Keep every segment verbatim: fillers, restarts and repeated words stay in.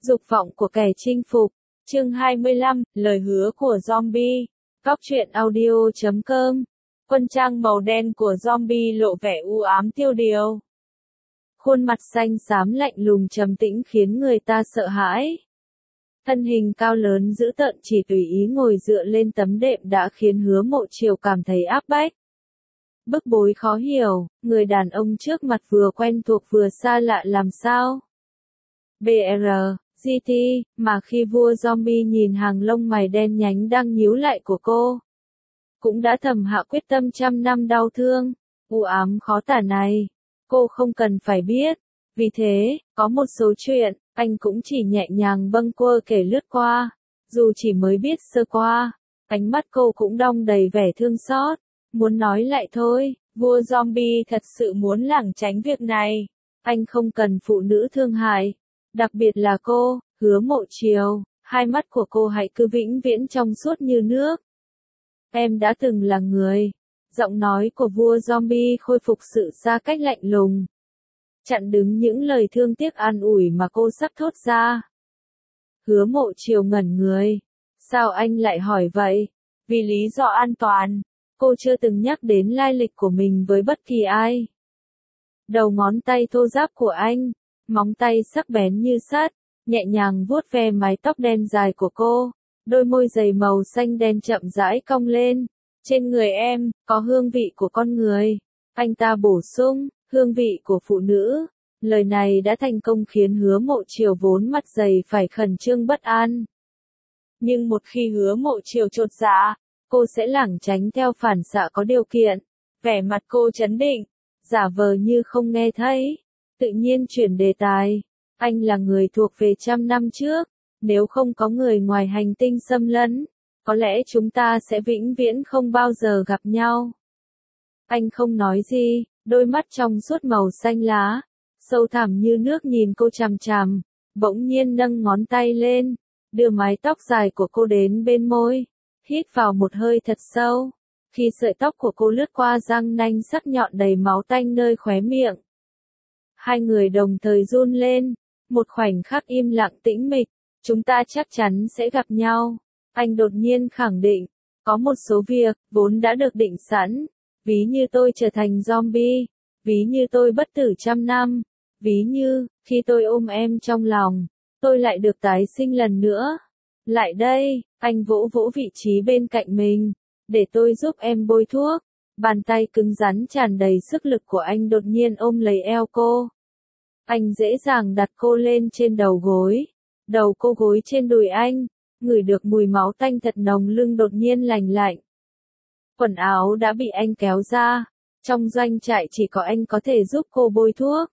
Dục vọng của kẻ chinh phục. Chương hai mươi lăm, lời hứa của zombie. Góc truyện audio chấm com. Quân trang màu đen của zombie lộ vẻ u ám tiêu điều. Khuôn mặt xanh xám lạnh lùng trầm tĩnh khiến người ta sợ hãi. Thân hình cao lớn dữ tợn chỉ tùy ý ngồi dựa lên tấm đệm đã khiến Hứa Mộ Chiều cảm thấy áp bách. Bức bối khó hiểu, người đàn ông trước mặt vừa quen thuộc vừa xa lạ làm sao? bê rờ, giê tê, mà khi vua zombie nhìn hàng lông mày đen nhánh đang nhíu lại của cô, cũng đã thầm hạ quyết tâm trăm năm đau thương, u ám khó tả này, cô không cần phải biết. Vì thế, có một số chuyện, anh cũng chỉ nhẹ nhàng bâng quơ kể lướt qua, dù chỉ mới biết sơ qua, ánh mắt cô cũng đong đầy vẻ thương xót, muốn nói lại thôi, vua zombie thật sự muốn lảng tránh việc này, anh không cần phụ nữ thương hại. Đặc biệt là cô, Hứa Mộ Chiều, hai mắt của cô hãy cứ vĩnh viễn trong suốt như nước. Em đã từng là người. Giọng nói của vua zombie khôi phục sự xa cách lạnh lùng, chặn đứng những lời thương tiếc an ủi mà cô sắp thốt ra. Hứa Mộ Chiều ngẩn người. Sao anh lại hỏi vậy? Vì lý do an toàn, cô chưa từng nhắc đến lai lịch của mình với bất kỳ ai. Đầu ngón tay thô ráp của anh, móng tay sắc bén như sắt, nhẹ nhàng vuốt ve mái tóc đen dài của cô, đôi môi dày màu xanh đen chậm rãi cong lên. Trên người em, có hương vị của con người. Anh ta bổ sung, hương vị của phụ nữ. Lời này đã thành công khiến Hứa Mộ Chiều vốn mặt dày phải khẩn trương bất an. Nhưng một khi Hứa Mộ Chiều chột dạ, cô sẽ lảng tránh theo phản xạ có điều kiện. Vẻ mặt cô trấn định, giả vờ như không nghe thấy. Tự nhiên chuyển đề tài, anh là người thuộc về trăm năm trước, nếu không có người ngoài hành tinh xâm lấn, có lẽ chúng ta sẽ vĩnh viễn không bao giờ gặp nhau. Anh không nói gì, đôi mắt trong suốt màu xanh lá, sâu thẳm như nước nhìn cô chằm chằm, bỗng nhiên nâng ngón tay lên, đưa mái tóc dài của cô đến bên môi, hít vào một hơi thật sâu, khi sợi tóc của cô lướt qua răng nanh sắc nhọn đầy máu tanh nơi khóe miệng. Hai người đồng thời run lên, một khoảnh khắc im lặng tĩnh mịch, chúng ta chắc chắn sẽ gặp nhau. Anh đột nhiên khẳng định, có một số việc, vốn đã được định sẵn, ví như tôi trở thành zombie, ví như tôi bất tử trăm năm, ví như, khi tôi ôm em trong lòng, tôi lại được tái sinh lần nữa. Lại đây, anh vỗ vỗ vị trí bên cạnh mình, để tôi giúp em bôi thuốc. Bàn tay cứng rắn tràn đầy sức lực của anh đột nhiên ôm lấy eo cô. Anh dễ dàng đặt cô lên trên đầu gối. Đầu cô gối trên đùi anh, ngửi được mùi máu tanh thật nồng, lưng đột nhiên lành lạnh. Quần áo đã bị anh kéo ra. Trong doanh trại chỉ có anh có thể giúp cô bôi thuốc.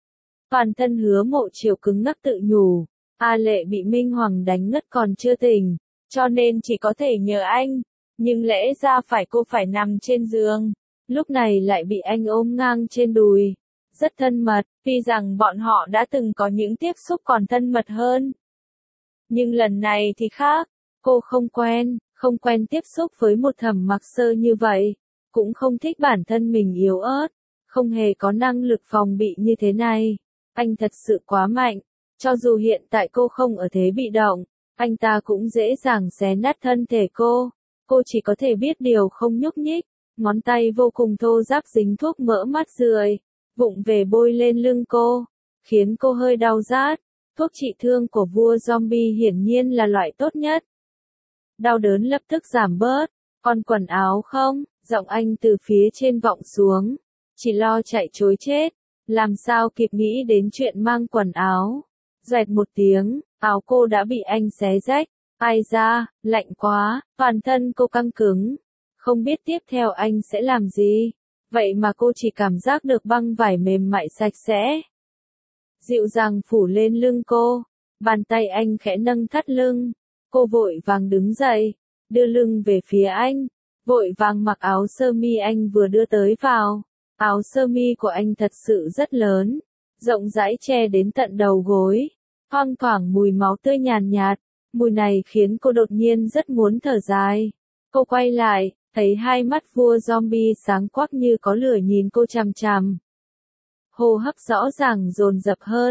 Toàn thân Hứa Mộ Chiều cứng ngắc tự nhủ. A Lệ bị Minh Hoàng đánh ngất còn chưa tỉnh, cho nên chỉ có thể nhờ anh. Nhưng lẽ ra phải cô phải nằm trên giường, lúc này lại bị anh ôm ngang trên đùi. Rất thân mật, tuy rằng bọn họ đã từng có những tiếp xúc còn thân mật hơn. Nhưng lần này thì khác, cô không quen, không quen tiếp xúc với một Thẩm Mặc Sơ như vậy, cũng không thích bản thân mình yếu ớt, không hề có năng lực phòng bị như thế này. Anh thật sự quá mạnh, cho dù hiện tại cô không ở thế bị động, anh ta cũng dễ dàng xé nát thân thể cô. Cô chỉ có thể biết điều không nhúc nhích, ngón tay vô cùng thô ráp dính thuốc mỡ mắt rười, vụng về bôi lên lưng cô, khiến cô hơi đau rát. Thuốc trị thương của vua zombie hiển nhiên là loại tốt nhất. Đau đớn lập tức giảm bớt. Còn quần áo không? Giọng anh từ phía trên vọng xuống. Chỉ lo chạy trối chết, làm sao kịp nghĩ đến chuyện mang quần áo. Doẹt một tiếng, áo cô đã bị anh xé rách. Ai da, lạnh quá, toàn thân cô căng cứng. Không biết tiếp theo anh sẽ làm gì. Vậy mà cô chỉ cảm giác được băng vải mềm mại sạch sẽ. Dịu dàng phủ lên lưng cô. Bàn tay anh khẽ nâng thắt lưng. Cô vội vàng đứng dậy, đưa lưng về phía anh. Vội vàng mặc áo sơ mi anh vừa đưa tới vào. Áo sơ mi của anh thật sự rất lớn, rộng rãi che đến tận đầu gối. Thoang thoảng mùi máu tươi nhàn nhạt. Mùi này khiến cô đột nhiên rất muốn thở dài. Cô quay lại, thấy hai mắt vua zombie sáng quắc như có lửa nhìn cô chằm chằm. Hô hấp rõ ràng dồn dập hơn.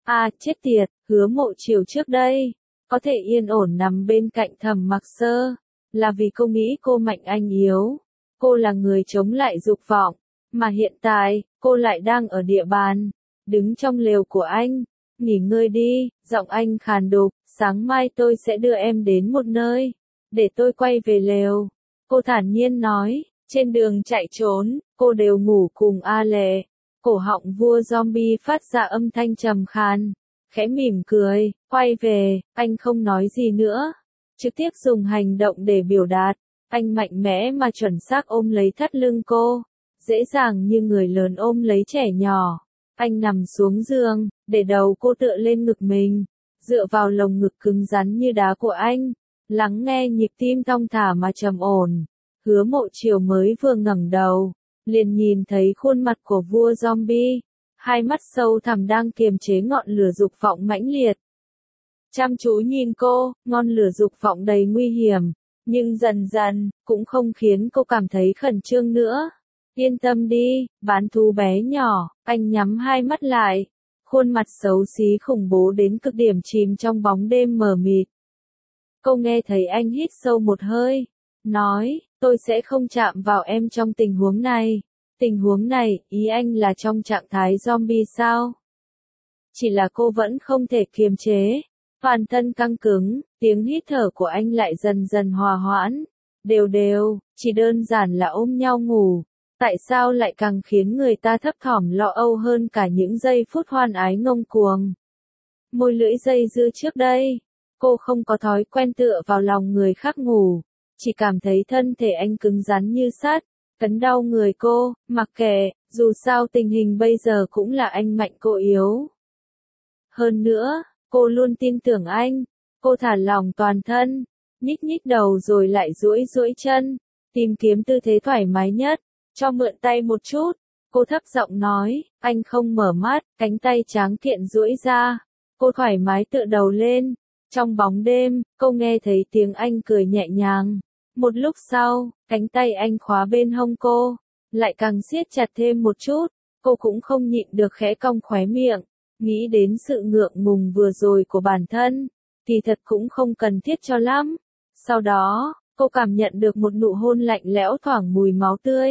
À, chết tiệt, Hứa Mộ Chiều trước đây, có thể yên ổn nằm bên cạnh Thẩm Mặc Sơ, là vì cô nghĩ cô mạnh anh yếu. Cô là người chống lại dục vọng, mà hiện tại, cô lại đang ở địa bàn, đứng trong lều của anh. Nghỉ ngơi đi, giọng anh khàn đục, sáng mai tôi sẽ đưa em đến một nơi, để tôi quay về lều. Cô thản nhiên nói, trên đường chạy trốn, cô đều ngủ cùng A Lệ. Cổ họng vua zombie phát ra âm thanh trầm khàn, khẽ mỉm cười, quay về, anh không nói gì nữa. Trực tiếp dùng hành động để biểu đạt, anh mạnh mẽ mà chuẩn xác ôm lấy thắt lưng cô, dễ dàng như người lớn ôm lấy trẻ nhỏ. Anh nằm xuống giường, để đầu cô tựa lên ngực mình, dựa vào lồng ngực cứng rắn như đá của anh, lắng nghe nhịp tim thong thả mà trầm ổn. Hứa Mộ Chiều mới vừa ngẩng đầu, liền nhìn thấy khuôn mặt của vua zombie, hai mắt sâu thẳm đang kiềm chế ngọn lửa dục vọng mãnh liệt. Chăm chú nhìn cô, ngọn lửa dục vọng đầy nguy hiểm, nhưng dần dần, cũng không khiến cô cảm thấy khẩn trương nữa. Yên tâm đi, bán thú bé nhỏ, anh nhắm hai mắt lại, khuôn mặt xấu xí khủng bố đến cực điểm chìm trong bóng đêm mờ mịt. Cô nghe thấy anh hít sâu một hơi, nói, tôi sẽ không chạm vào em trong tình huống này. Tình huống này, ý anh là trong trạng thái zombie sao? Chỉ là cô vẫn không thể kiềm chế, toàn thân căng cứng, tiếng hít thở của anh lại dần dần hòa hoãn, đều đều, chỉ đơn giản là ôm nhau ngủ. Tại sao lại càng khiến người ta thấp thỏm lo âu hơn cả những giây phút hoan ái ngông cuồng? Môi lưỡi dây dưa trước đây, cô không có thói quen tựa vào lòng người khác ngủ, chỉ cảm thấy thân thể anh cứng rắn như sắt, cấn đau người cô, mặc kệ, dù sao tình hình bây giờ cũng là anh mạnh cô yếu. Hơn nữa, cô luôn tin tưởng anh, cô thả lỏng toàn thân, nhích nhích đầu rồi lại duỗi duỗi chân, tìm kiếm tư thế thoải mái nhất. Cho mượn tay một chút, cô thấp giọng nói, anh không mở mắt, cánh tay tráng kiện duỗi ra, cô thoải mái tựa đầu lên. Trong bóng đêm, cô nghe thấy tiếng anh cười nhẹ nhàng. Một lúc sau, cánh tay anh khóa bên hông cô, lại càng siết chặt thêm một chút, cô cũng không nhịn được khẽ cong khóe miệng, nghĩ đến sự ngượng ngùng vừa rồi của bản thân, kỳ thật cũng không cần thiết cho lắm. Sau đó, cô cảm nhận được một nụ hôn lạnh lẽo thoảng mùi máu tươi.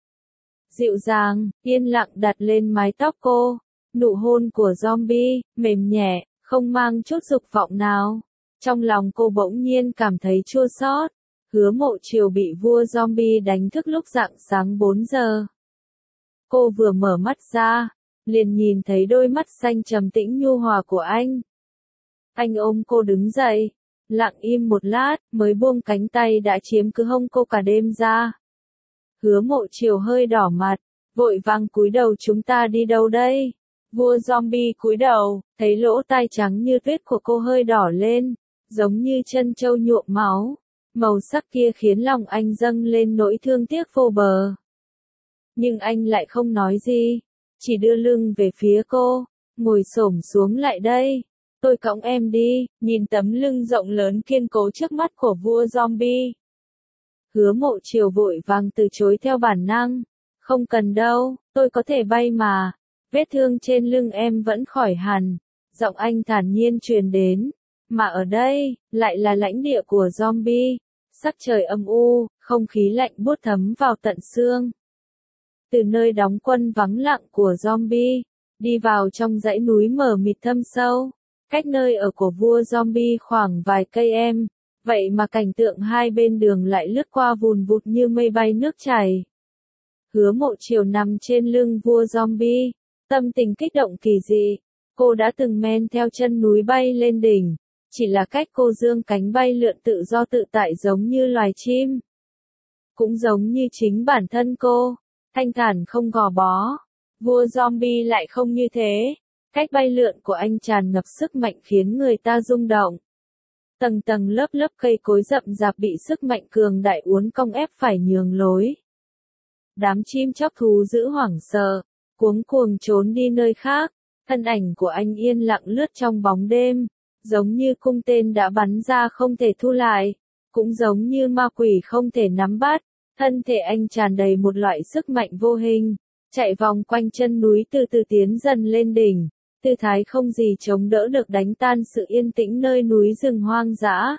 Dịu dàng, yên lặng đặt lên mái tóc cô, nụ hôn của zombie, mềm nhẹ, không mang chút dục vọng nào. Trong lòng cô bỗng nhiên cảm thấy chua xót. Hứa Mộ Chiều bị vua zombie đánh thức lúc rạng sáng bốn giờ. Cô vừa mở mắt ra, liền nhìn thấy đôi mắt xanh trầm tĩnh nhu hòa của anh. Anh ôm cô đứng dậy, lặng im một lát, mới buông cánh tay đã chiếm cứ hông cô cả đêm ra. Hứa Mộ Chiều hơi đỏ mặt, vội vàng cúi đầu, chúng ta đi đâu đây? Vua zombie cúi đầu, thấy lỗ tai trắng như tuyết của cô hơi đỏ lên, giống như chân trâu nhuộm máu. Màu sắc kia khiến lòng anh dâng lên nỗi thương tiếc vô bờ. Nhưng anh lại không nói gì, chỉ đưa lưng về phía cô, ngồi xổm xuống lại đây. Tôi cõng em đi, nhìn tấm lưng rộng lớn kiên cố trước mắt của vua zombie. Hứa Mộ Chiều vội vàng từ chối theo bản năng. Không cần đâu, tôi có thể bay mà. Vết thương trên lưng em vẫn khỏi hẳn. Giọng anh thản nhiên truyền đến. Mà ở đây, lại là lãnh địa của zombie. Sắc trời âm u, không khí lạnh buốt thấm vào tận xương. Từ nơi đóng quân vắng lặng của zombie, đi vào trong dãy núi mờ mịt thâm sâu, cách nơi ở của vua zombie khoảng vài cây em. Vậy mà cảnh tượng hai bên đường lại lướt qua vùn vụt như mây bay nước chảy. Hứa Mộ Chiều nằm trên lưng vua zombie, tâm tình kích động kỳ dị. Cô đã từng men theo chân núi bay lên đỉnh, chỉ là cách cô dương cánh bay lượn tự do tự tại giống như loài chim. Cũng giống như chính bản thân cô, thanh thản không gò bó. Vua zombie lại không như thế, cách bay lượn của anh tràn ngập sức mạnh khiến người ta rung động. Tầng tầng lớp lớp cây cối rậm rạp bị sức mạnh cường đại uốn cong ép phải nhường lối. Đám chim chóc thú dữ hoảng sợ, cuống cuồng trốn đi nơi khác. Thân ảnh của anh yên lặng lướt trong bóng đêm, giống như cung tên đã bắn ra không thể thu lại, cũng giống như ma quỷ không thể nắm bắt. Thân thể anh tràn đầy một loại sức mạnh vô hình, chạy vòng quanh chân núi từ từ tiến dần lên đỉnh. tư thái không gì chống đỡ được đánh tan sự yên tĩnh nơi núi rừng hoang dã.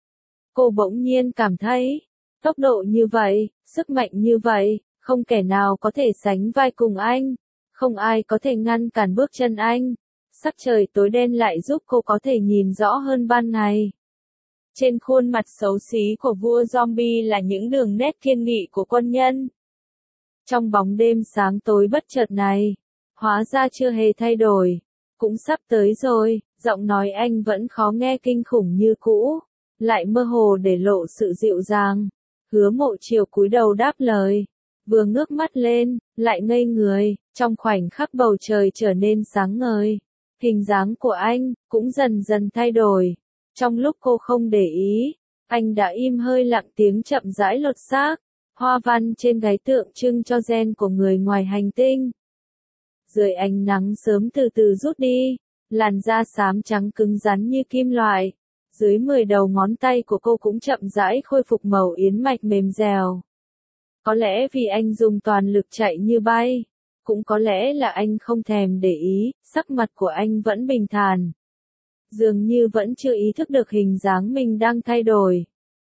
Cô bỗng nhiên cảm thấy, tốc độ như vậy, sức mạnh như vậy, không kẻ nào có thể sánh vai cùng anh, không ai có thể ngăn cản bước chân anh. Sắc trời tối đen lại giúp cô có thể nhìn rõ hơn ban ngày. Trên khuôn mặt xấu xí của vua zombie là những đường nét kiên nghị của quân nhân. Trong bóng đêm sáng tối bất chợt này, hóa ra chưa hề thay đổi, cũng sắp tới rồi, giọng nói anh vẫn khó nghe kinh khủng như cũ, lại mơ hồ để lộ sự dịu dàng. Hứa Mộ Chiều cúi đầu đáp lời, vừa ngước mắt lên, lại ngây người, trong khoảnh khắc bầu trời trở nên sáng ngời. Hình dáng của anh cũng dần dần thay đổi. Trong lúc cô không để ý, anh đã im hơi lặng tiếng chậm rãi lột xác. Hoa văn trên gáy tượng trưng cho gen của người ngoài hành tinh. Dưới ánh nắng sớm từ từ rút đi, làn da xám trắng cứng rắn như kim loại. Dưới mười đầu ngón tay của cô cũng chậm rãi khôi phục màu yến mạch mềm dẻo. Có lẽ vì anh dùng toàn lực chạy như bay, cũng có lẽ là anh không thèm để ý, sắc mặt của anh vẫn bình thản. Dường như vẫn chưa ý thức được hình dáng mình đang thay đổi.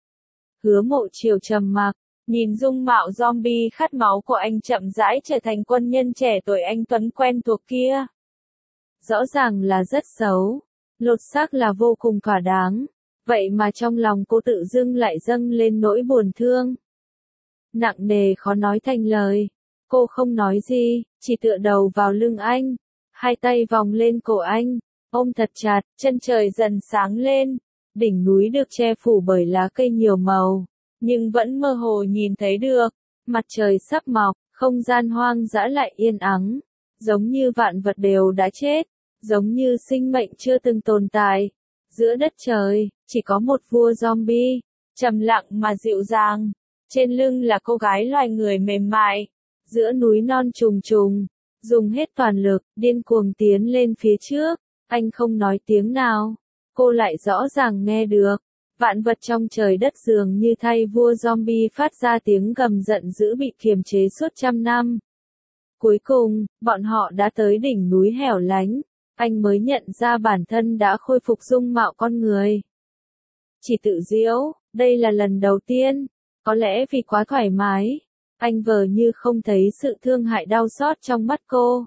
Hứa Mộ Chiều trầm mặc, nhìn dung mạo zombie khát máu của anh chậm rãi trở thành quân nhân trẻ tuổi anh tuấn quen thuộc kia. Rõ ràng là rất xấu, lột xác là vô cùng thỏa đáng, vậy mà trong lòng cô tự dưng lại dâng lên nỗi buồn thương. Nặng nề khó nói thành lời, cô không nói gì, chỉ tựa đầu vào lưng anh, hai tay vòng lên cổ anh, ôm thật chặt. Chân trời dần sáng lên, đỉnh núi được che phủ bởi lá cây nhiều màu, nhưng vẫn mơ hồ nhìn thấy được, mặt trời sắp mọc, không gian hoang dã lại yên ắng, giống như vạn vật đều đã chết, giống như sinh mệnh chưa từng tồn tại. Giữa đất trời, chỉ có một vua zombie, trầm lặng mà dịu dàng, trên lưng là cô gái loài người mềm mại, giữa núi non trùng trùng, dùng hết toàn lực, điên cuồng tiến lên phía trước. Anh không nói tiếng nào, cô lại rõ ràng nghe được. Vạn vật trong trời đất dường như thay vua zombie phát ra tiếng gầm giận dữ bị kiềm chế suốt trăm năm. Cuối cùng, bọn họ đã tới đỉnh núi hẻo lánh, anh mới nhận ra bản thân đã khôi phục dung mạo con người. Chỉ tự giễu, đây là lần đầu tiên, có lẽ vì quá thoải mái, anh vờ như không thấy sự thương hại đau xót trong mắt cô.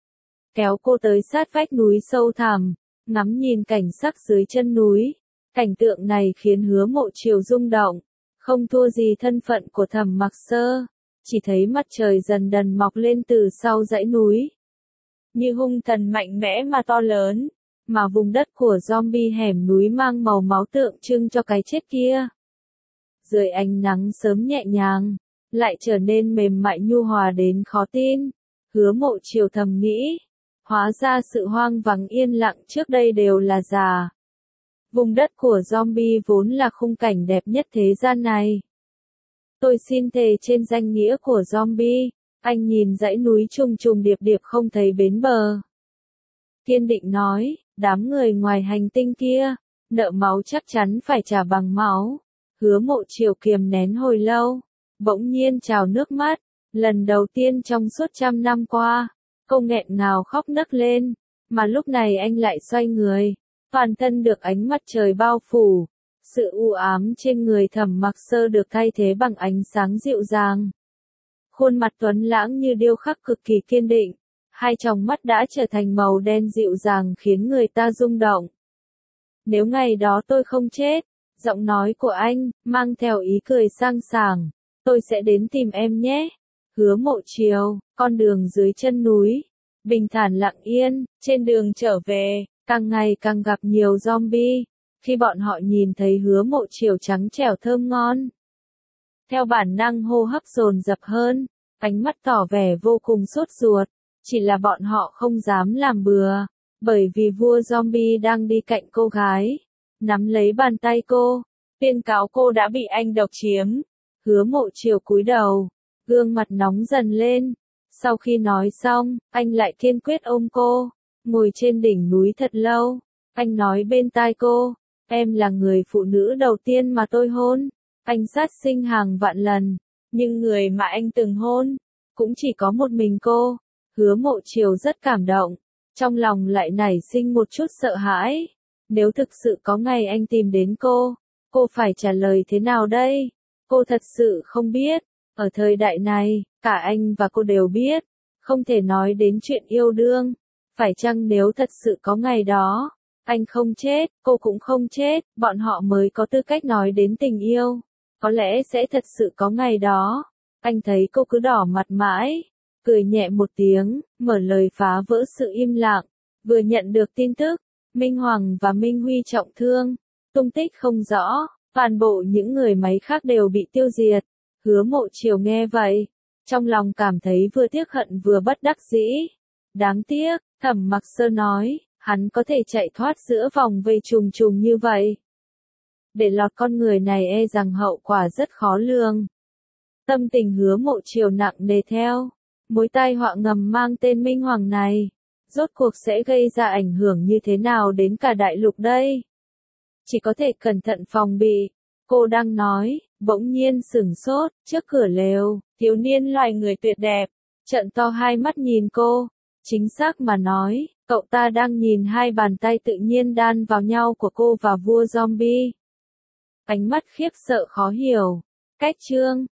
Kéo cô tới sát vách núi sâu thẳm, ngắm nhìn cảnh sắc dưới chân núi. Cảnh tượng này khiến Hứa Mộ Chiều rung động, không thua gì thân phận của Thẩm Mặc Sơ, chỉ thấy mặt trời dần dần mọc lên từ sau dãy núi. Như hung thần mạnh mẽ mà to lớn, mà vùng đất của zombie hẻm núi mang màu máu tượng trưng cho cái chết kia. Dưới ánh nắng sớm nhẹ nhàng, lại trở nên mềm mại nhu hòa đến khó tin. Hứa Mộ Chiều thầm nghĩ, hóa ra sự hoang vắng yên lặng trước đây đều là giả. Vùng đất của zombie vốn là khung cảnh đẹp nhất thế gian này. Tôi xin thề trên danh nghĩa của zombie, anh nhìn dãy núi trùng trùng điệp điệp không thấy bến bờ. Kiên định nói, đám người ngoài hành tinh kia, nợ máu chắc chắn phải trả bằng máu. Hứa Mộ Chiều kiềm nén hồi lâu, bỗng nhiên trào nước mắt, lần đầu tiên trong suốt trăm năm qua, cô nghẹn ngào khóc nấc lên, mà lúc này anh lại xoay người. Toàn thân được ánh mặt trời bao phủ, sự u ám trên người Thẩm Mặc Sơ được thay thế bằng ánh sáng dịu dàng. Khuôn mặt tuấn lãng như điêu khắc cực kỳ kiên định, hai tròng mắt đã trở thành màu đen dịu dàng khiến người ta rung động. Nếu ngày đó tôi không chết, giọng nói của anh, mang theo ý cười sang sảng, tôi sẽ đến tìm em nhé. Hứa Mộ Chiều, con đường dưới chân núi, bình thản lặng yên, trên đường trở về. Càng ngày càng gặp nhiều zombie, khi bọn họ nhìn thấy Hứa Mộ Chiều trắng trẻo thơm ngon. Theo bản năng hô hấp dồn dập hơn, ánh mắt tỏ vẻ vô cùng sốt ruột, chỉ là bọn họ không dám làm bừa, bởi vì vua zombie đang đi cạnh cô gái, nắm lấy bàn tay cô, tuyên cáo cô đã bị anh độc chiếm. Hứa Mộ Chiều cúi đầu, gương mặt nóng dần lên, sau khi nói xong, anh lại kiên quyết ôm cô. Ngồi trên đỉnh núi thật lâu, anh nói bên tai cô, em là người phụ nữ đầu tiên mà tôi hôn. Anh sát sinh hàng vạn lần, nhưng người mà anh từng hôn, cũng chỉ có một mình cô. Hứa Mộ Chiều rất cảm động, trong lòng lại nảy sinh một chút sợ hãi. Nếu thực sự có ngày anh tìm đến cô, cô phải trả lời thế nào đây? Cô thật sự không biết. Ở thời đại này, cả anh và cô đều biết, không thể nói đến chuyện yêu đương. Phải chăng nếu thật sự có ngày đó, anh không chết, cô cũng không chết, bọn họ mới có tư cách nói đến tình yêu. Có lẽ sẽ thật sự có ngày đó. Anh thấy cô cứ đỏ mặt mãi, cười nhẹ một tiếng, mở lời phá vỡ sự im lặng. Vừa nhận được tin tức, Minh Hoàng và Minh Huy trọng thương, tung tích không rõ, toàn bộ những người máy khác đều bị tiêu diệt. Hứa Mộ Chiều nghe vậy, trong lòng cảm thấy vừa tiếc hận vừa bất đắc dĩ. Đáng tiếc, Thẩm Mặc Sơn nói, hắn có thể chạy thoát giữa vòng vây trùng trùng như vậy. Để lọt con người này e rằng hậu quả rất khó lường. Tâm tình Hứa Mộ Chiều nặng nề theo mối tai họa ngầm mang tên Minh Hoàng này, rốt cuộc sẽ gây ra ảnh hưởng như thế nào đến cả đại lục đây? Chỉ có thể cẩn thận phòng bị. Cô đang nói, bỗng nhiên sửng sốt, trước cửa lều, thiếu niên loài người tuyệt đẹp, trợn to hai mắt nhìn cô. Chính xác mà nói, cậu ta đang nhìn hai bàn tay tự nhiên đan vào nhau của cô và vua zombie. Ánh mắt khiếp sợ khó hiểu. Cách chương